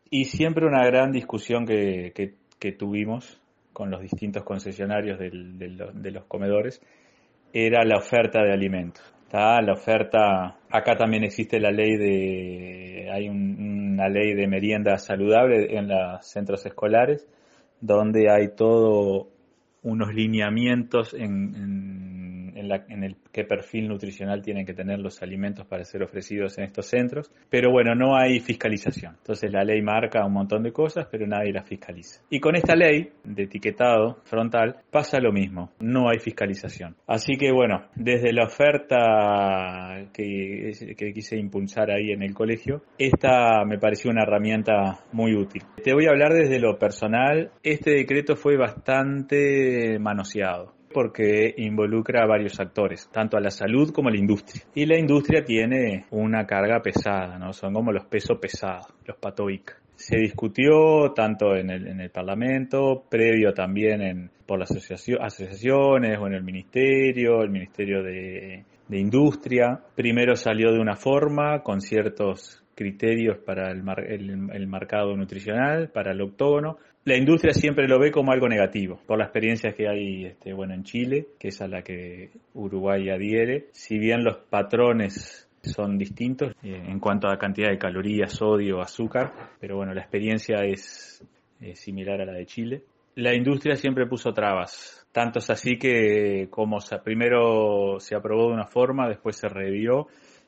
Y siempre una gran discusión que tuvimos con los distintos concesionarios de los comedores era la oferta de alimentos. La oferta, acá también existe la ley una ley de merienda saludable en los centros escolares, donde hay todo unos lineamientos en el qué perfil nutricional tienen que tener los alimentos para ser ofrecidos en estos centros, pero bueno, no hay fiscalización. Entonces la ley marca un montón de cosas, pero nadie las fiscaliza. Y con esta ley de etiquetado frontal pasa lo mismo, no hay fiscalización. Así que bueno, desde la oferta que quise impulsar ahí en el colegio, esta me pareció una herramienta muy útil. Te voy a hablar desde lo personal. Este decreto fue bastante manoseado, porque involucra a varios actores, tanto a la salud como a la industria. Y la industria tiene una carga pesada, ¿no? Son como los pesos pesados, los patoica. Se discutió tanto en el Parlamento, previo también por las asociaciones o en el Ministerio de Industria. Primero salió de una forma, con ciertos criterios para el marcado nutricional, para el octógono. La industria siempre lo ve como algo negativo, por la experiencia que hay en Chile, que es a la que Uruguay adhiere. Si bien los patrones son distintos en cuanto a la cantidad de calorías, sodio, azúcar, pero bueno, la experiencia es similar a la de Chile. La industria siempre puso trabas, tanto es así que primero se aprobó de una forma, después se revió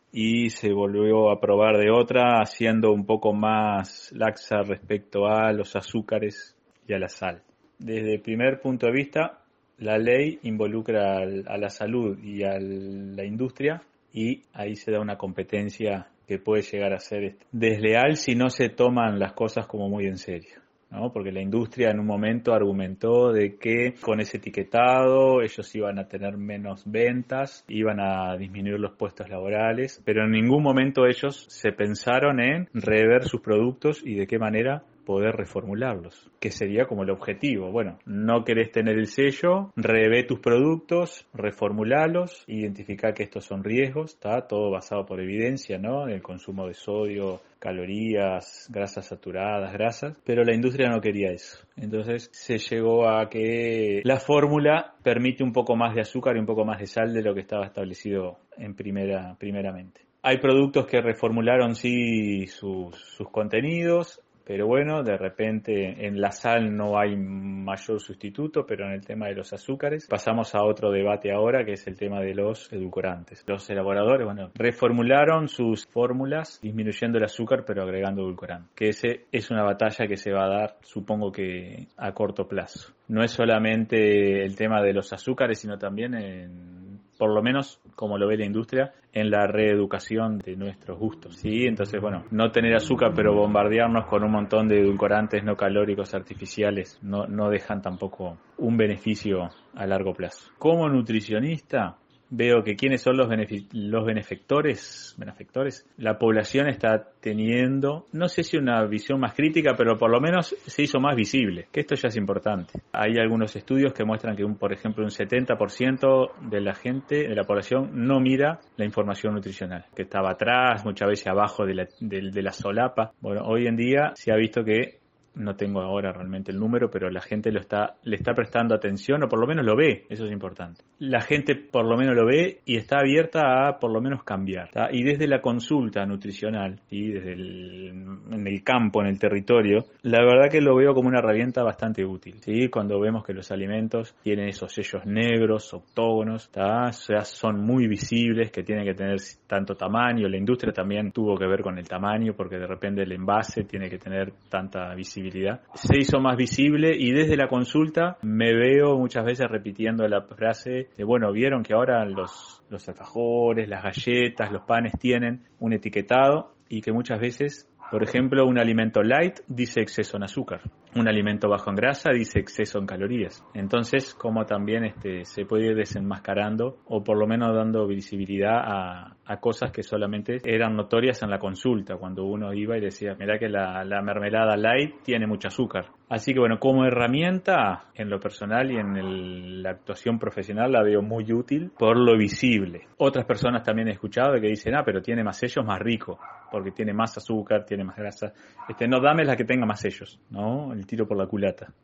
y se volvió a aprobar de otra, siendo un poco más laxa respecto a los azúcares y a la sal. Desde el primer punto de vista, la ley involucra a la salud y a la industria, y ahí se da una competencia que puede llegar a ser desleal si no se toman las cosas como muy en serio, ¿no? Porque la industria en un momento argumentó de que con ese etiquetado ellos iban a tener menos ventas, iban a disminuir los puestos laborales, pero en ningún momento ellos se pensaron en rever sus productos y de qué manera poder reformularlos, que sería como el objetivo. Bueno, no querés tener el sello, revé tus productos, reformulalos, identificar que estos son riesgos, está todo basado por evidencia, ¿no? El consumo de sodio, calorías, grasas saturadas, grasas, pero la industria no quería eso. Entonces se llegó a que la fórmula permite un poco más de azúcar y un poco más de sal de lo que estaba establecido primeramente. Hay productos que reformularon sí sus contenidos, pero bueno, de repente en la sal no hay mayor sustituto, pero en el tema de los azúcares pasamos a otro debate ahora, que es el tema de los edulcorantes. Los elaboradores, reformularon sus fórmulas disminuyendo el azúcar pero agregando edulcorante, que ese es una batalla que se va a dar, supongo que a corto plazo. No es solamente el tema de los azúcares, sino también por lo menos como lo ve la industria, en la reeducación de nuestros gustos, ¿sí? Entonces, no tener azúcar pero bombardearnos con un montón de edulcorantes no calóricos artificiales no dejan tampoco un beneficio a largo plazo. Como nutricionista, veo que quiénes son los benefactores. La población está teniendo, no sé si una visión más crítica, pero por lo menos se hizo más visible, que esto ya es importante. Hay algunos estudios que muestran que por ejemplo un 70% de la gente, de la población, no mira la información nutricional, que estaba atrás, muchas veces abajo de la solapa. Bueno, hoy en día se ha visto que, no tengo ahora realmente el número, pero la gente le está prestando atención, o por lo menos lo ve, eso es importante. La gente por lo menos lo ve y está abierta a por lo menos cambiar, ¿tá? Y desde la consulta nutricional y desde en el campo, en el territorio, la verdad que lo veo como una herramienta bastante útil, ¿sí? Cuando vemos que los alimentos tienen esos sellos negros, octógonos, ¿tá? O sea, son muy visibles, que tienen que tener tanto tamaño. La industria también tuvo que ver con el tamaño, porque de repente el envase tiene que tener tanta visibilidad. Se hizo más visible y desde la consulta me veo muchas veces repitiendo la frase de, vieron que ahora los alfajores, las galletas, los panes tienen un etiquetado, y que muchas veces, por ejemplo, un alimento light dice exceso en azúcar, un alimento bajo en grasa dice exceso en calorías. Entonces, como también se puede ir desenmascarando, o por lo menos dando visibilidad a cosas que solamente eran notorias en la consulta, cuando uno iba y decía, mirá que la mermelada light tiene mucho azúcar. Así que como herramienta, en lo personal y en la actuación profesional, la veo muy útil por lo visible. Otras personas también he escuchado que dicen, pero tiene más sellos, más rico. porque tiene más azúcar, tiene más grasa. No, dame la que tenga más sellos, ¿no? El tiro por la culata.